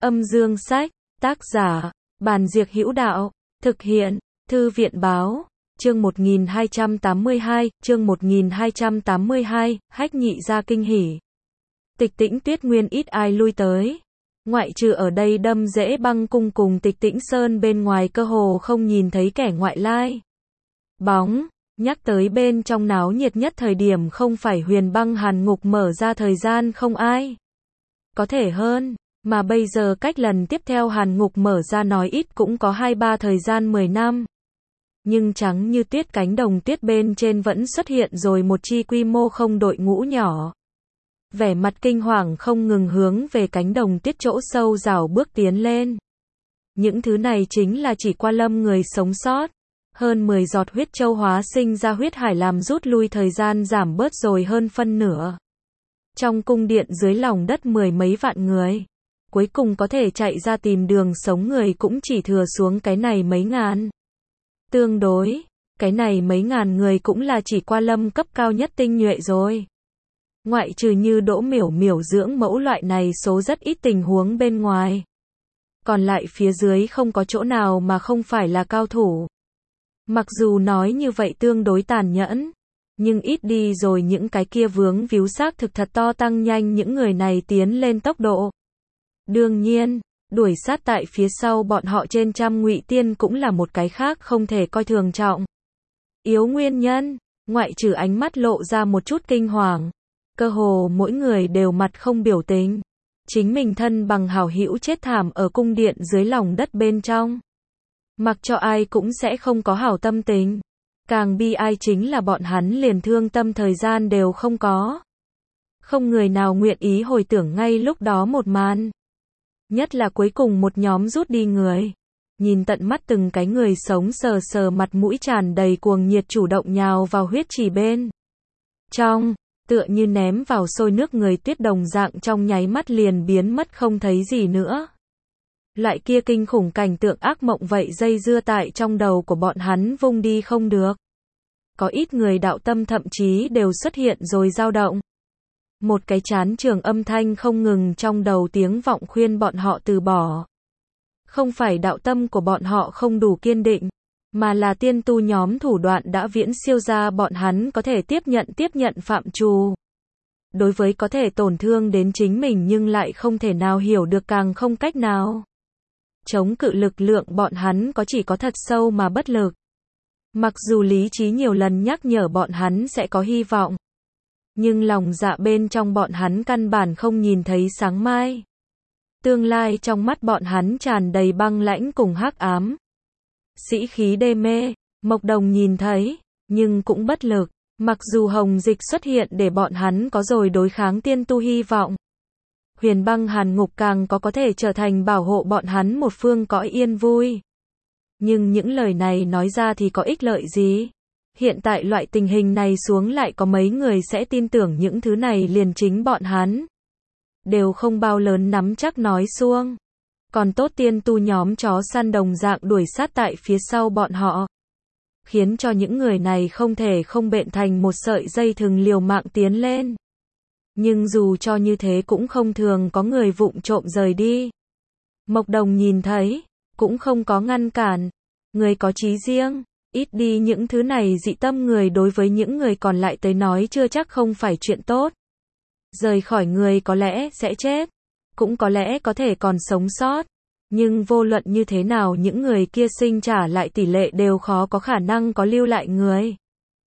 Âm dương sách, tác giả, Bàn Diệc Hữu Đạo, thực hiện, Thư viện báo, chương 1282, Hách Nhị Gia kinh hỉ. Tịch Tĩnh Tuyết Nguyên ít ai lui tới. Ngoại trừ ở đây Đâm Dễ Băng cung cùng Tịch Tĩnh Sơn bên ngoài cơ hồ không nhìn thấy kẻ ngoại lai. Bóng, nhắc tới bên trong náo nhiệt nhất thời điểm không phải Huyền Băng Hàn Ngục mở ra thời gian không ai có thể hơn, mà bây giờ cách lần tiếp theo Hàn Ngục mở ra nói ít cũng có 2-3 thời gian 10 năm. Nhưng trắng như tuyết cánh đồng tuyết bên trên vẫn xuất hiện rồi một chi quy mô không đội ngũ nhỏ. Vẻ mặt kinh hoàng không ngừng hướng về cánh đồng tuyết chỗ sâu rảo bước tiến lên. Những thứ này chính là chỉ qua lâm người sống sót. Hơn 10 giọt huyết châu hóa sinh ra huyết hải làm rút lui thời gian giảm bớt rồi hơn phân nửa. Trong cung điện dưới lòng đất 10 mấy vạn người. Cuối cùng có thể chạy ra tìm đường sống người cũng chỉ thừa xuống cái này mấy ngàn. Tương đối, cái này mấy ngàn người cũng là chỉ qua lâm cấp cao nhất tinh nhuệ rồi. Ngoại trừ như Đỗ Miểu Miểu dưỡng mẫu loại này số rất ít tình huống bên ngoài. Còn lại phía dưới không có chỗ nào mà không phải là cao thủ. Mặc dù nói như vậy tương đối tàn nhẫn, nhưng ít đi rồi những cái kia vướng víu xác thực thật to tăng nhanh những người này tiến lên tốc độ. Đương nhiên, đuổi sát tại phía sau bọn họ trên trăm ngụy tiên cũng là một cái khác không thể coi thường trọng. Yếu nguyên nhân, ngoại trừ ánh mắt lộ ra một chút kinh hoàng, cơ hồ mỗi người đều mặt không biểu tình. Chính mình thân bằng hảo hữu chết thảm ở cung điện dưới lòng đất bên trong. Mặc cho ai cũng sẽ không có hảo tâm tình. Càng bi ai chính là bọn hắn liền thương tâm thời gian đều không có. Không người nào nguyện ý hồi tưởng ngay lúc đó một màn. Nhất là cuối cùng một nhóm rút đi người. Nhìn tận mắt từng cái người sống sờ sờ mặt mũi tràn đầy cuồng nhiệt chủ động nhào vào huyết trì bên trong, tựa như ném vào sôi nước người tuyết đồng dạng trong nháy mắt liền biến mất không thấy gì nữa. Loại kia kinh khủng cảnh tượng ác mộng vậy dây dưa tại trong đầu của bọn hắn vung đi không được. Có ít người đạo tâm thậm chí đều xuất hiện rồi dao động. Một cái chán trường âm thanh không ngừng trong đầu tiếng vọng khuyên bọn họ từ bỏ. Không phải đạo tâm của bọn họ không đủ kiên định, mà là tiên tu nhóm thủ đoạn đã viễn siêu ra bọn hắn có thể tiếp nhận phạm trù. Đối với có thể tổn thương đến chính mình nhưng lại không thể nào hiểu được càng không cách nào. Chống cự lực lượng bọn hắn chỉ có thật sâu mà bất lực. Mặc dù lý trí nhiều lần nhắc nhở bọn hắn sẽ có hy vọng. Nhưng lòng dạ bên trong bọn hắn căn bản không nhìn thấy sáng mai. Tương lai trong mắt bọn hắn tràn đầy băng lãnh cùng hắc ám. Sĩ khí đê mê, Mộc Đồng nhìn thấy, nhưng cũng bất lực. Mặc dù Hồng Dịch xuất hiện để bọn hắn có rồi đối kháng tiên tu hy vọng. Huyền Băng Hàn Ngục càng có thể trở thành bảo hộ bọn hắn một phương cõi yên vui. Nhưng những lời này nói ra thì có ích lợi gì? Hiện tại loại tình hình này xuống lại có mấy người sẽ tin tưởng những thứ này liền chính bọn hắn. Đều không bao lớn nắm chắc nói xuông. Còn tốt tiên tu nhóm chó săn đồng dạng đuổi sát tại phía sau bọn họ. Khiến cho những người này không thể không bện thành một sợi dây thừng liều mạng tiến lên. Nhưng dù cho như thế cũng không thường có người vụng trộm rời đi. Mộc Đồng nhìn thấy, cũng không có ngăn cản. Người có chí riêng, ít đi những thứ này dị tâm người đối với những người còn lại tới nói chưa chắc không phải chuyện tốt. Rời khỏi người có lẽ sẽ chết, cũng có lẽ có thể còn sống sót. Nhưng vô luận như thế nào những người kia sinh trả lại tỷ lệ đều khó có khả năng có lưu lại người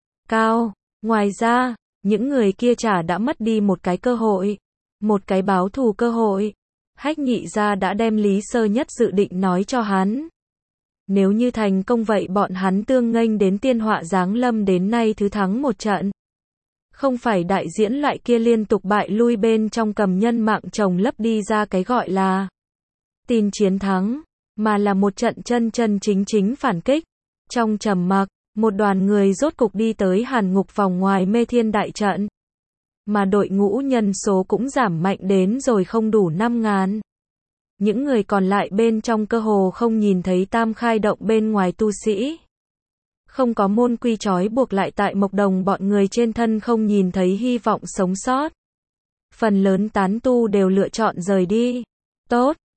cao. Ngoài ra, những người kia đã mất đi một cái cơ hội, một cái báo thù cơ hội. Hách Nhị Gia đã đem Lý Sơ Nhất dự định nói cho hắn. Nếu như thành công vậy bọn hắn tương nghênh đến tiên họa giáng lâm đến nay thứ thắng một trận. Không phải đại diễn loại kia liên tục bại lui bên trong cầm nhân mạng chồng lấp đi ra cái gọi là tin chiến thắng, mà là một trận chân chân chính phản kích. Trong trầm mặc, một đoàn người rốt cục đi tới Hàn Ngục vòng ngoài Mê Thiên đại trận. Mà đội ngũ nhân số cũng giảm mạnh đến rồi không đủ 5.000. Những người còn lại bên trong cơ hồ không nhìn thấy tam khai động bên ngoài tu sĩ. Không có môn quy trói buộc lại tại Mộc Đồng bọn người trên thân không nhìn thấy hy vọng sống sót. Phần lớn tán tu đều lựa chọn rời đi. Tốt,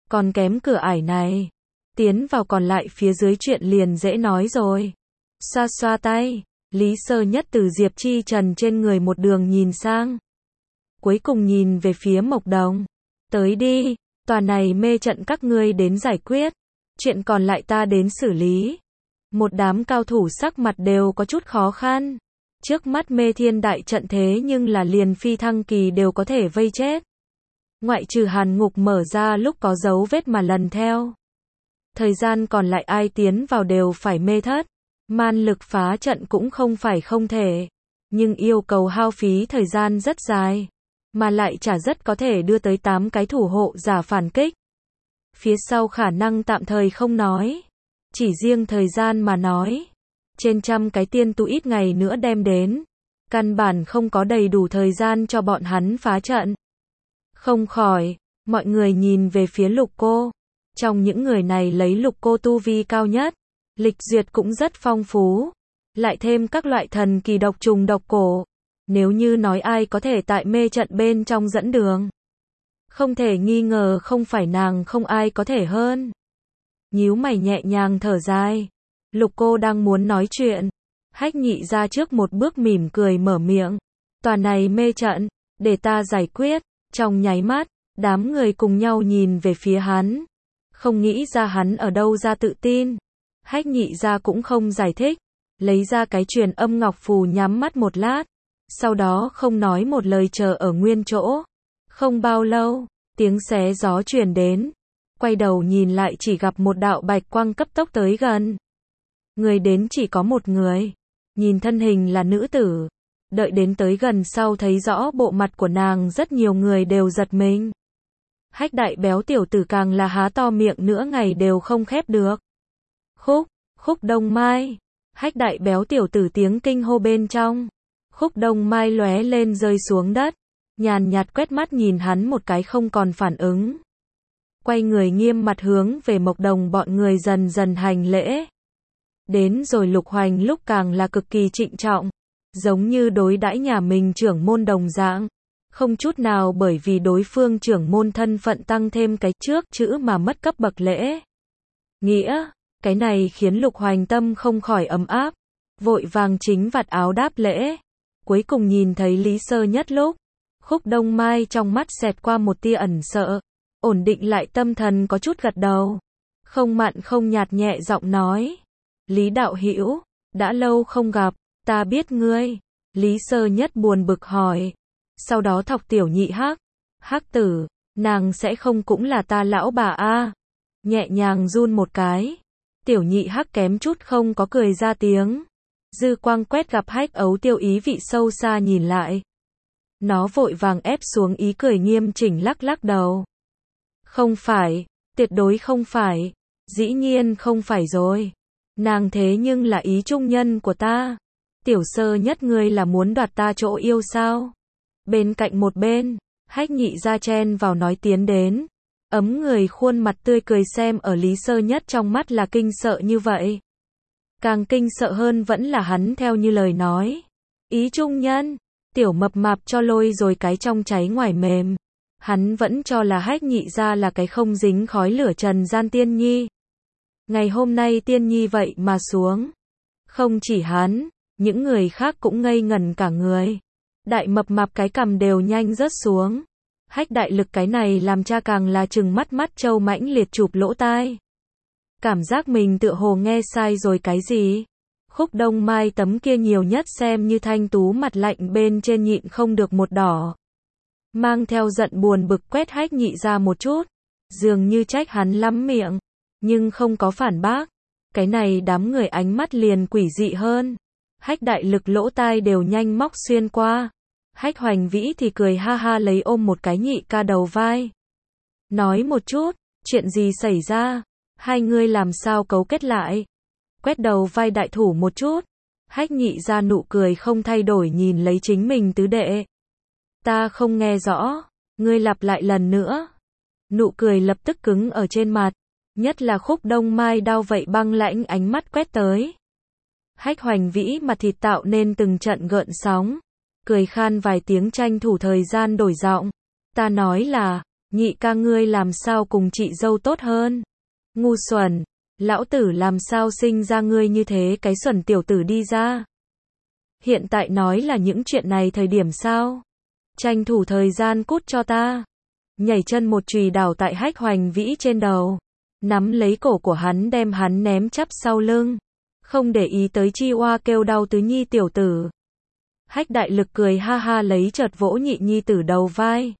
còn kém cửa ải này. Tiến vào còn lại phía dưới chuyện liền dễ nói rồi. Xoa xoa tay, Lý Sơ Nhất từ Diệp Chi Trần trên người một đường nhìn sang. Cuối cùng nhìn về phía Mộc Đồng. Tới đi, tòa này mê trận các ngươi đến giải quyết. Chuyện còn lại ta đến xử lý. Một đám cao thủ sắc mặt đều có chút khó khăn. Trước mắt mê thiên đại trận thế nhưng là liền phi thăng kỳ đều có thể vây chết. Ngoại trừ hàn ngục mở ra lúc có dấu vết mà lần theo. Thời gian còn lại ai tiến vào đều phải mê thất. Man lực phá trận cũng không phải không thể. Nhưng yêu cầu hao phí thời gian rất dài. Mà lại chả rất có thể đưa tới 8 cái thủ hộ giả phản kích. Phía sau khả năng tạm thời không nói. Chỉ riêng thời gian mà nói. Trên 100 cái tiên tu ít ngày nữa đem đến. Căn bản không có đầy đủ thời gian cho bọn hắn phá trận. Không khỏi, mọi người nhìn về phía Lục Cô. Trong những người này lấy Lục Cô tu vi cao nhất. Lịch duyệt cũng rất phong phú. Lại thêm các loại thần kỳ độc trùng độc cổ. Nếu như nói ai có thể tại mê trận bên trong dẫn đường. Không thể nghi ngờ không phải nàng, không ai có thể hơn. Nhíu mày nhẹ nhàng thở dài. Lục Cô đang muốn nói chuyện. Hách Nhị ra trước một bước mỉm cười mở miệng. Tòa này mê trận, để ta giải quyết. Trong nháy mắt, đám người cùng nhau nhìn về phía hắn. Không nghĩ ra hắn ở đâu ra tự tin. Hách Nhị ra cũng không giải thích. Lấy ra cái truyền âm ngọc phù nhắm mắt một lát. Sau đó không nói một lời chờ ở nguyên chỗ. Không bao lâu, tiếng xé gió truyền đến. Quay đầu nhìn lại chỉ gặp một đạo bạch quang cấp tốc tới gần. Người đến chỉ có một người. Nhìn thân hình là nữ tử. Đợi đến tới gần sau thấy rõ bộ mặt của nàng, rất nhiều người đều giật mình. Hách đại béo tiểu tử càng là há to miệng nửa ngày đều không khép được. Khúc Đông Mai. Hách đại béo tiểu tử tiếng kinh hô bên trong. Khúc Đông Mai lóe lên rơi xuống đất. Nhàn nhạt quét mắt nhìn hắn một cái không còn phản ứng. Quay người nghiêm mặt hướng về Mộc Đồng bọn người dần dần hành lễ. Đến rồi Lục Hoành lúc càng là cực kỳ trịnh trọng. Giống như đối đãi nhà mình trưởng môn đồng dạng. Không chút nào bởi vì đối phương trưởng môn thân phận tăng thêm cái trước chữ mà mất cấp bậc lễ. Nghĩa, cái này khiến Lục Hoành tâm không khỏi ấm áp. Vội vàng chính vạt áo đáp lễ. Cuối cùng nhìn thấy Lý Sơ Nhất lúc. Khúc Đông Mai trong mắt xẹt qua một tia ẩn sợ. Ổn định lại tâm thần có chút gật đầu. Không mặn không nhạt nhẹ giọng nói. Lý đạo hữu, đã lâu không gặp, ta biết ngươi. Lý Sơ Nhất buồn bực hỏi. Sau đó thọc tiểu nhị Hắc. Hắc tử, nàng sẽ không cũng là ta lão bà a? Nhẹ nhàng run một cái. Tiểu nhị Hắc kém chút không có cười ra tiếng. Dư quang quét gặp Hách Ấu Tiêu ý vị sâu xa nhìn lại. Nó vội vàng ép xuống ý cười nghiêm chỉnh lắc lắc đầu. Không phải, tuyệt đối không phải. Dĩ nhiên không phải rồi. Nàng thế nhưng là ý trung nhân của ta. Tiểu Sơ Nhất ngươi là muốn đoạt ta chỗ yêu sao? Bên cạnh một bên, Hách Nhị ra chen vào nói tiến đến. Ấm người khuôn mặt tươi cười xem ở Lý Sơ Nhất trong mắt là kinh sợ như vậy. Càng kinh sợ hơn vẫn là hắn theo như lời nói. Ý trung nhân, tiểu mập mạp cho lôi rồi cái trong cháy ngoài mềm. Hắn vẫn cho là Hách Nhị ra là cái không dính khói lửa trần gian tiên nhi. Ngày hôm nay tiên nhi vậy mà xuống. Không chỉ hắn, những người khác cũng ngây ngẩn cả người. Đại mập mạp cái cằm đều nhanh rớt xuống. Hách đại lực cái này làm cha càng là trừng mắt mắt trâu mãnh liệt chụp lỗ tai. Cảm giác mình tựa hồ nghe sai rồi cái gì. Khúc Đông Mai tấm kia nhiều nhất xem như thanh tú mặt lạnh bên trên nhịn không được một đỏ. Mang theo giận buồn bực quét Hách Nhị ra một chút. Dường như trách hắn lắm miệng. Nhưng không có phản bác. Cái này đám người ánh mắt liền quỷ dị hơn. Hách đại lực lỗ tai đều nhanh móc xuyên qua. Hách Hoành Vĩ thì cười ha ha lấy ôm một cái Nhị ca đầu vai. Nói một chút, chuyện gì xảy ra? Hai người làm sao cấu kết lại? Quét đầu vai đại thủ một chút. Hách Nhị ra nụ cười không thay đổi nhìn lấy chính mình tứ đệ. Ta không nghe rõ, ngươi lặp lại lần nữa. Nụ cười lập tức cứng ở trên mặt. Nhất là Khúc Đông Mai đau vậy băng lãnh ánh mắt quét tới. Hách Hoành Vĩ mặt thịt tạo nên từng trận gợn sóng. Cười khan vài tiếng tranh thủ thời gian đổi giọng. Ta nói là, Nhị ca ngươi làm sao cùng chị dâu tốt hơn? Ngu xuẩn, lão tử làm sao sinh ra ngươi như thế cái xuẩn tiểu tử đi ra? Hiện tại nói là những chuyện này thời điểm sao? Tranh thủ thời gian cút cho ta. Nhảy chân một chùy đảo tại Hách Hoành Vĩ trên đầu, nắm lấy cổ của hắn đem hắn ném chắp sau lưng, không để ý tới chi oa kêu đau tứ nhi tiểu tử. Hách Đại Lực cười ha ha lấy chợt vỗ nhị nhi tử đầu vai.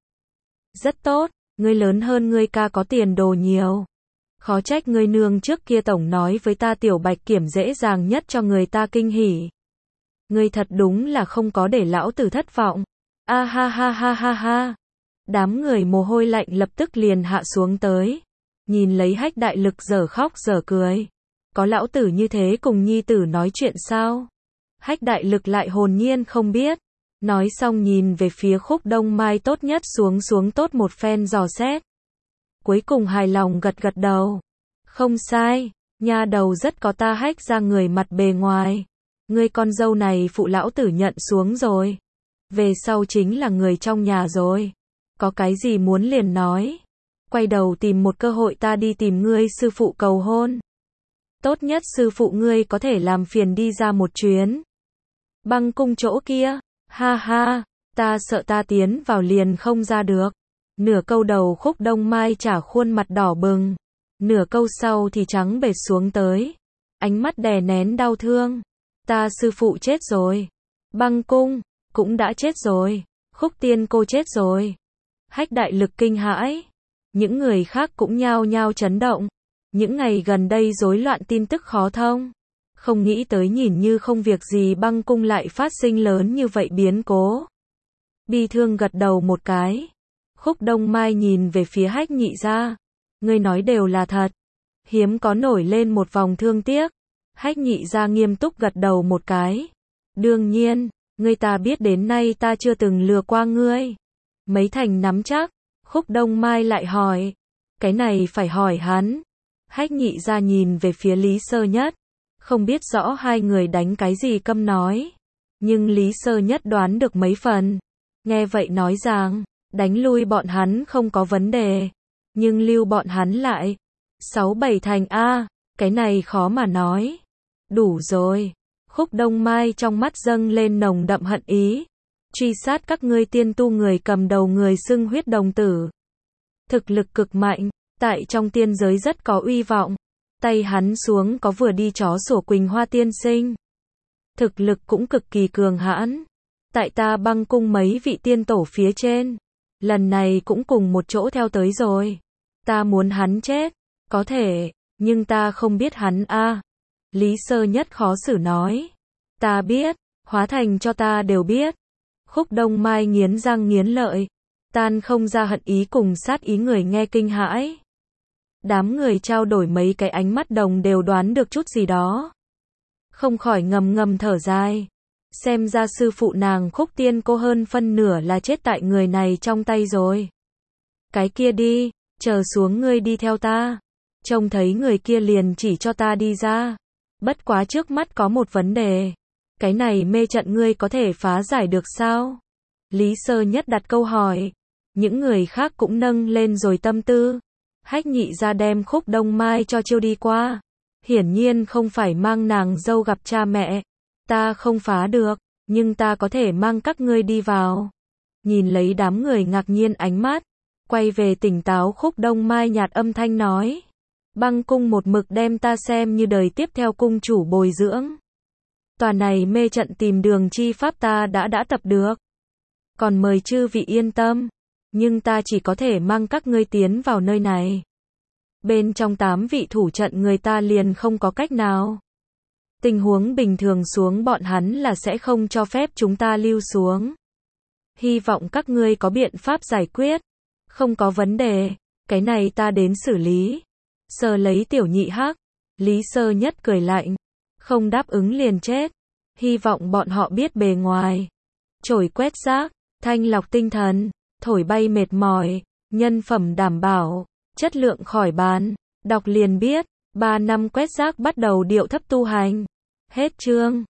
Rất tốt, ngươi lớn hơn ngươi ca có tiền đồ nhiều. Khó trách ngươi nương trước kia tổng nói với ta tiểu Bạch Kiểm dễ dàng nhất cho người ta kinh hỉ. Ngươi thật đúng là không có để lão tử thất vọng. A ha ha ha ha ha. Đám người mồ hôi lạnh lập tức liền hạ xuống tới. Nhìn lấy Hách Đại Lực dở khóc dở cười. Có lão tử như thế cùng nhi tử nói chuyện sao? Hách Đại Lực lại hồn nhiên không biết. Nói xong nhìn về phía Khúc Đông Mai tốt nhất xuống tốt một phen dò xét. Cuối cùng hài lòng gật gật đầu. Không sai, nha đầu rất có ta Hách ra người mặt bề ngoài. Ngươi con dâu này phụ lão tử nhận xuống rồi. Về sau chính là người trong nhà rồi. Có cái gì muốn liền nói. Quay đầu tìm một cơ hội ta đi tìm ngươi sư phụ cầu hôn. Tốt nhất sư phụ ngươi có thể làm phiền đi ra một chuyến. Băng cung chỗ kia, ha ha, ta sợ ta tiến vào liền không ra được. Nửa câu đầu Khúc Đông Mai trả khuôn mặt đỏ bừng. Nửa câu sau thì trắng bệch xuống tới. Ánh mắt đè nén đau thương. Ta sư phụ chết rồi. Băng cung, cũng đã chết rồi. Khúc tiên cô chết rồi. Hách Đại Lực kinh hãi. Những người khác cũng nhao nhao chấn động. Những ngày gần đây rối loạn tin tức khó thông. Không nghĩ tới nhìn như không việc gì băng cung lại phát sinh lớn như vậy biến cố. Bi thương gật đầu một cái. Khúc Đông Mai nhìn về phía Hách nhị gia. Ngươi nói đều là thật. Hiếm có nổi lên một vòng thương tiếc. Hách nhị gia nghiêm túc gật đầu một cái. Đương nhiên, ngươi ta biết đến nay ta chưa từng lừa qua ngươi. Mấy thành nắm chắc. Khúc Đông Mai lại hỏi. Cái này phải hỏi hắn. Hách nhị gia nhìn về phía Lý Sơ Nhất. Không biết rõ hai người đánh cái gì câm nói. Nhưng Lý Sơ Nhất đoán được mấy phần. Nghe vậy nói rằng, đánh lui bọn hắn không có vấn đề. Nhưng lưu bọn hắn lại. 6-7 thành A, cái này khó mà nói. Đủ rồi. Khúc Đông Mai trong mắt dâng lên nồng đậm hận ý. Truy sát các ngươi tiên tu người cầm đầu người xưng huyết đồng tử. Thực lực cực mạnh, tại trong tiên giới rất có uy vọng. Tay hắn xuống có vừa đi chó sủa Quỳnh Hoa tiên sinh. Thực lực cũng cực kỳ cường hãn. Tại ta băng cung mấy vị tiên tổ phía trên. Lần này cũng cùng một chỗ theo tới rồi. Ta muốn hắn chết. Có thể, nhưng ta không biết hắn a. Lý Sơ Nhất khó xử nói. Ta biết, hóa thành cho ta đều biết. Khúc Đông Mai nghiến răng nghiến lợi. Tan không ra hận ý cùng sát ý người nghe kinh hãi. Đám người trao đổi mấy cái ánh mắt đồng đều đoán được chút gì đó. Không khỏi ngầm ngầm thở dài. Xem ra sư phụ nàng Khúc tiên cô hơn phân nửa là chết tại người này trong tay rồi. Cái kia đi, chờ xuống ngươi đi theo ta. Trông thấy người kia liền chỉ cho ta đi ra. Bất quá trước mắt có một vấn đề. Cái này mê trận ngươi có thể phá giải được sao? Lý Sơ Nhất đặt câu hỏi. Những người khác cũng nâng lên rồi tâm tư. Hách nhị ra đem Khúc Đông Mai cho chiêu đi qua. Hiển nhiên không phải mang nàng dâu gặp cha mẹ. Ta không phá được, nhưng ta có thể mang các ngươi đi vào. Nhìn lấy đám người ngạc nhiên ánh mắt. Quay về tỉnh táo Khúc Đông Mai nhạt âm thanh nói. Băng cung một mực đem ta xem như đời tiếp theo cung chủ bồi dưỡng. Tòa này mê trận tìm đường chi pháp ta đã tập được. Còn mời chư vị yên tâm. Nhưng ta chỉ có thể mang các ngươi tiến vào nơi này. Bên trong 8 vị thủ trận người ta liền không có cách nào. Tình huống bình thường xuống bọn hắn là sẽ không cho phép chúng ta lưu xuống. Hy vọng các ngươi có biện pháp giải quyết. Không có vấn đề, cái này ta đến xử lý. Sờ lấy tiểu nhị hắc. Lý Sơ Nhất cười lạnh. Không đáp ứng liền chết. Hy vọng bọn họ biết bề ngoài. Chổi quét rác, thanh lọc tinh thần, thổi bay mệt mỏi, nhân phẩm đảm bảo, chất lượng khỏi bán. Đọc liền biết, 3 năm quét rác bắt đầu điệu thấp tu hành. Hết chương.